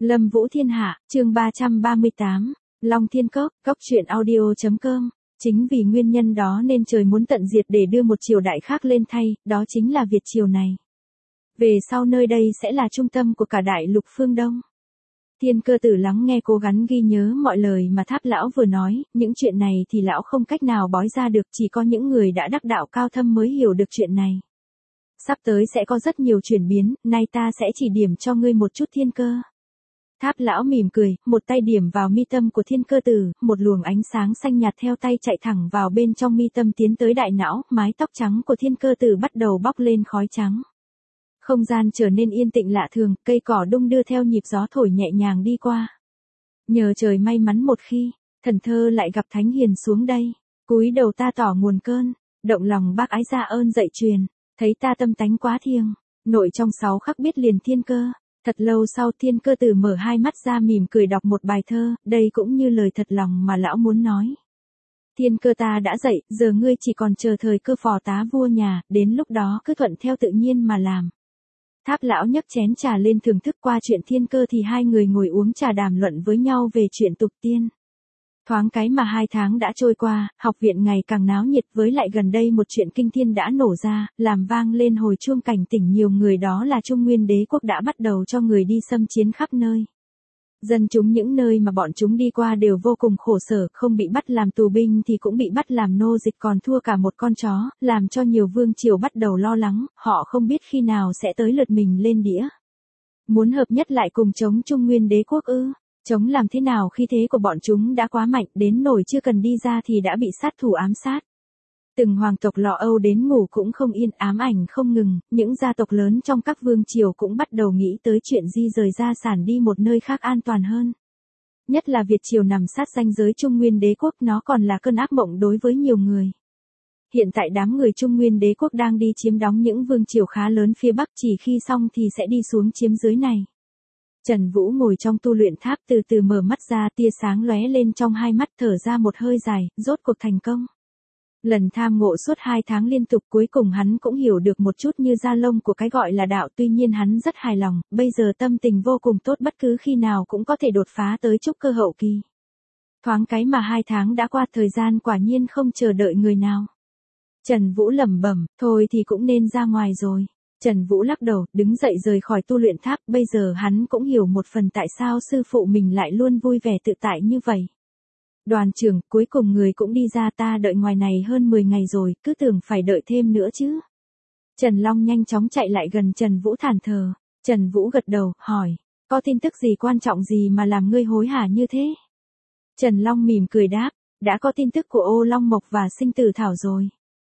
Lâm Vũ Thiên Hạ, chương 338, Long Thiên Cốc, cốc truyện audio.com. Chính vì nguyên nhân đó nên trời muốn tận diệt để đưa một triều đại khác lên thay, đó chính là Việt triều này. Về sau nơi đây sẽ là trung tâm của cả đại lục phương Đông. Thiên Cơ Tử lắng nghe cố gắng ghi nhớ mọi lời mà Tháp lão vừa nói, những chuyện này thì lão không cách nào bói ra được, chỉ có những người đã đắc đạo cao thâm mới hiểu được chuyện này. Sắp tới sẽ có rất nhiều chuyển biến, nay ta sẽ chỉ điểm cho ngươi một chút Thiên Cơ. Tháp lão mỉm cười, một tay điểm vào mi tâm của Thiên Cơ Tử, một luồng ánh sáng xanh nhạt theo tay chạy thẳng vào bên trong mi tâm tiến tới đại não, mái tóc trắng của Thiên Cơ Tử bắt đầu bốc lên khói trắng. Không gian trở nên yên tĩnh lạ thường, cây cỏ đung đưa theo nhịp gió thổi nhẹ nhàng đi qua. Nhờ trời may mắn một khi, thần thơ lại gặp thánh hiền xuống đây, cúi đầu ta tỏ nguồn cơn, động lòng bác ái ra ơn dạy truyền, thấy ta tâm tánh quá thiêng, nội trong 6 khắc biết liền thiên cơ. Thật lâu sau Thiên Cơ Tử mở hai mắt ra mỉm cười đọc một bài thơ, đây cũng như lời thật lòng mà lão muốn nói. Thiên Cơ ta đã dậy, giờ ngươi chỉ còn chờ thời cơ phò tá vua nhà, đến lúc đó cứ thuận theo tự nhiên mà làm. Tháp lão nhấc chén trà lên thưởng thức qua chuyện Thiên Cơ thì hai người ngồi uống trà đàm luận với nhau về chuyện tục tiên. Thoáng cái mà 2 tháng đã trôi qua, học viện ngày càng náo nhiệt, với lại gần đây một chuyện kinh thiên đã nổ ra, làm vang lên hồi chuông cảnh tỉnh nhiều người, đó là Trung Nguyên Đế quốc đã bắt đầu cho người đi xâm chiếm khắp nơi. Dân chúng những nơi mà bọn chúng đi qua đều vô cùng khổ sở, không bị bắt làm tù binh thì cũng bị bắt làm nô dịch, còn thua cả một con chó, làm cho nhiều vương triều bắt đầu lo lắng, họ không biết khi nào sẽ tới lượt mình lên đĩa. Muốn hợp nhất lại cùng chống Trung Nguyên Đế quốc ư? Chống làm thế nào khi thế của bọn chúng đã quá mạnh đến nổi chưa cần đi ra thì đã bị sát thủ ám sát. Từng hoàng tộc Lọ Âu đến ngủ cũng không yên, ám ảnh không ngừng, những gia tộc lớn trong các vương triều cũng bắt đầu nghĩ tới chuyện di rời gia sản đi một nơi khác an toàn hơn. Nhất là Việt triều nằm sát ranh giới Trung Nguyên Đế quốc, nó còn là cơn ác mộng đối với nhiều người. Hiện tại đám người Trung Nguyên Đế quốc đang đi chiếm đóng những vương triều khá lớn phía Bắc, chỉ khi xong thì sẽ đi xuống chiếm dưới này. Trần Vũ ngồi trong tu luyện tháp từ từ mở mắt ra, tia sáng lóe lên trong hai mắt, thở ra một hơi dài, rốt cuộc thành công. Lần tham ngộ suốt 2 tháng liên tục, cuối cùng hắn cũng hiểu được một chút như da lông của cái gọi là đạo, tuy nhiên hắn rất hài lòng, bây giờ tâm tình vô cùng tốt, bất cứ khi nào cũng có thể đột phá tới trúc cơ hậu kỳ. Thoáng cái mà 2 tháng đã qua, thời gian quả nhiên không chờ đợi người nào. Trần Vũ lẩm bẩm, thôi thì cũng nên ra ngoài rồi. Trần Vũ lắc đầu, đứng dậy rời khỏi tu luyện tháp, bây giờ hắn cũng hiểu một phần tại sao sư phụ mình lại luôn vui vẻ tự tại như vậy. Đoàn trưởng, cuối cùng người cũng đi ra, ta đợi ngoài này hơn 10 ngày rồi, cứ tưởng phải đợi thêm nữa chứ. Trần Long nhanh chóng chạy lại gần Trần Vũ thản thờ. Trần Vũ gật đầu, hỏi, có tin tức gì quan trọng gì mà làm ngươi hối hả như thế? Trần Long mỉm cười đáp, đã có tin tức của Ô Long Mộc và Sinh Tử Thảo rồi.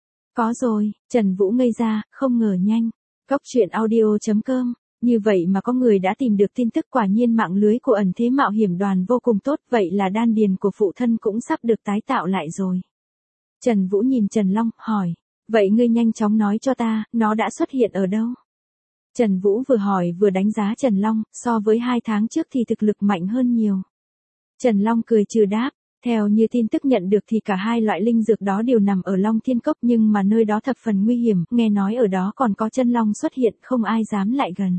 Có rồi, Trần Vũ ngây ra, không ngờ nhanh. cốc truyện audio.com, như vậy mà có người đã tìm được tin tức, quả nhiên mạng lưới của ẩn thế mạo hiểm đoàn vô cùng tốt, vậy là đan điền của phụ thân cũng sắp được tái tạo lại rồi. Trần Vũ nhìn Trần Long, hỏi, vậy ngươi nhanh chóng nói cho ta, nó đã xuất hiện ở đâu? Trần Vũ vừa hỏi vừa đánh giá Trần Long, so với 2 tháng trước thì thực lực mạnh hơn nhiều. Trần Long cười trừ đáp, theo như tin tức nhận được thì cả hai loại linh dược đó đều nằm ở Long Thiên Cốc, nhưng mà nơi đó thập phần nguy hiểm, nghe nói ở đó còn có chân long xuất hiện, không ai dám lại gần.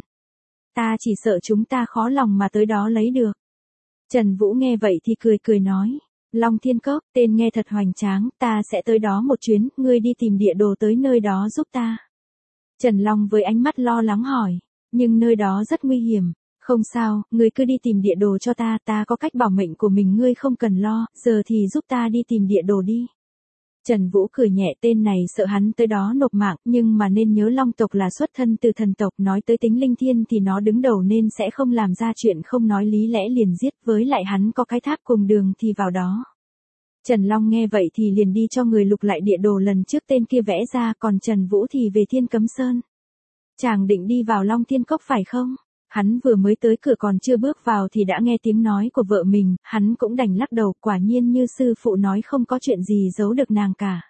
Ta chỉ sợ chúng ta khó lòng mà tới đó lấy được. Trần Vũ nghe vậy thì cười cười nói, Long Thiên Cốc, tên nghe thật hoành tráng, ta sẽ tới đó một chuyến, ngươi đi tìm địa đồ tới nơi đó giúp ta. Trần Long với ánh mắt lo lắng hỏi, nhưng nơi đó rất nguy hiểm. Không sao, ngươi cứ đi tìm địa đồ cho ta, ta có cách bảo mệnh của mình, ngươi không cần lo, giờ thì giúp ta đi tìm địa đồ đi. Trần Vũ cười nhẹ, tên này sợ hắn tới đó nộp mạng, nhưng mà nên nhớ Long tộc là xuất thân từ thần tộc, nói tới tính linh thiên thì nó đứng đầu nên sẽ không làm ra chuyện không nói lý lẽ liền giết, với lại hắn có cái tháp cùng đường thì vào đó. Trần Long nghe vậy thì liền đi cho người lục lại địa đồ lần trước tên kia vẽ ra, còn Trần Vũ thì về Thiên Cấm Sơn. Chàng định đi vào Long Thiên Cốc phải không? Hắn vừa mới tới cửa còn chưa bước vào thì đã nghe tiếng nói của vợ mình, hắn cũng đành lắc đầu, quả nhiên như sư phụ nói không có chuyện gì giấu được nàng cả.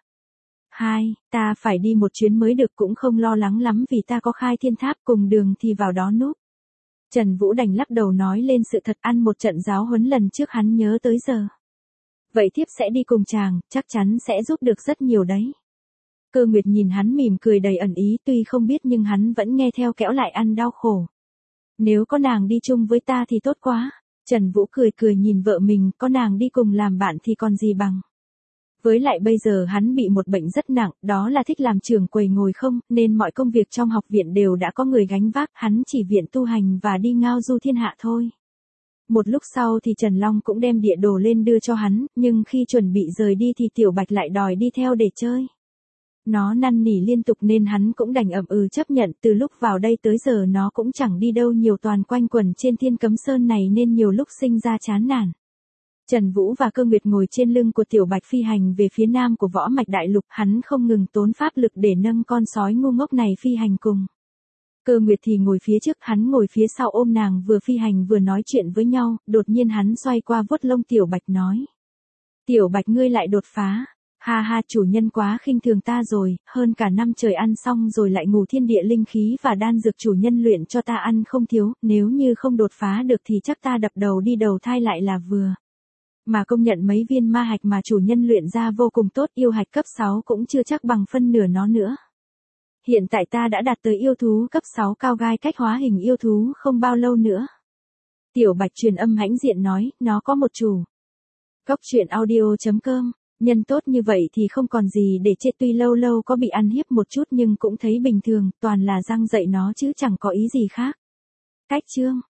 Ta phải đi một chuyến mới được, cũng không lo lắng lắm vì ta có khai thiên tháp cùng đường thì vào đó núp. Trần Vũ đành lắc đầu nói lên sự thật, ăn một trận giáo huấn lần trước hắn nhớ tới giờ. Vậy thiếp sẽ đi cùng chàng, chắc chắn sẽ giúp được rất nhiều đấy. Cơ Nguyệt nhìn hắn mỉm cười đầy ẩn ý, tuy không biết nhưng hắn vẫn nghe theo, kẽo lại ăn đau khổ. Nếu có nàng đi chung với ta thì tốt quá. Trần Vũ cười cười nhìn vợ mình, có nàng đi cùng làm bạn thì còn gì bằng. Với lại bây giờ hắn bị một bệnh rất nặng, đó là thích làm trưởng quầy ngồi không, nên mọi công việc trong học viện đều đã có người gánh vác, hắn chỉ viện tu hành và đi ngao du thiên hạ thôi. Một lúc sau thì Trần Long cũng đem địa đồ lên đưa cho hắn, nhưng khi chuẩn bị rời đi thì Tiểu Bạch lại đòi đi theo để chơi. Nó năn nỉ liên tục nên hắn cũng đành ậm ừ chấp nhận, từ lúc vào đây tới giờ nó cũng chẳng đi đâu nhiều, toàn quanh quẩn trên Thiên Cấm Sơn này nên nhiều lúc sinh ra chán nản. Trần Vũ và Cơ Nguyệt ngồi trên lưng của Tiểu Bạch phi hành về phía nam của võ mạch đại lục, hắn không ngừng tốn pháp lực để nâng con sói ngu ngốc này phi hành cùng. Cơ Nguyệt thì ngồi phía trước, hắn ngồi phía sau ôm nàng, vừa phi hành vừa nói chuyện với nhau, đột nhiên hắn xoay qua vuốt lông Tiểu Bạch nói. Tiểu Bạch ngươi lại đột phá. Ha ha, chủ nhân quá khinh thường ta rồi, hơn cả năm trời ăn xong rồi lại ngủ, thiên địa linh khí và đan dược chủ nhân luyện cho ta ăn không thiếu, nếu như không đột phá được thì chắc ta đập đầu đi đầu thai lại là vừa. Mà công nhận mấy viên ma hạch mà chủ nhân luyện ra vô cùng tốt, yêu hạch cấp 6 cũng chưa chắc bằng phân nửa nó nữa. Hiện tại ta đã đạt tới yêu thú cấp 6 cao gai, cách hóa hình yêu thú không bao lâu nữa. Tiểu Bạch truyền âm hãnh diện nói, nó có một chủ. Cốc truyện audio.com, nhân tốt như vậy thì không còn gì để chê, tuy lâu lâu có bị ăn hiếp một chút nhưng cũng thấy bình thường, toàn là răng dạy nó chứ chẳng có ý gì khác. Cách chương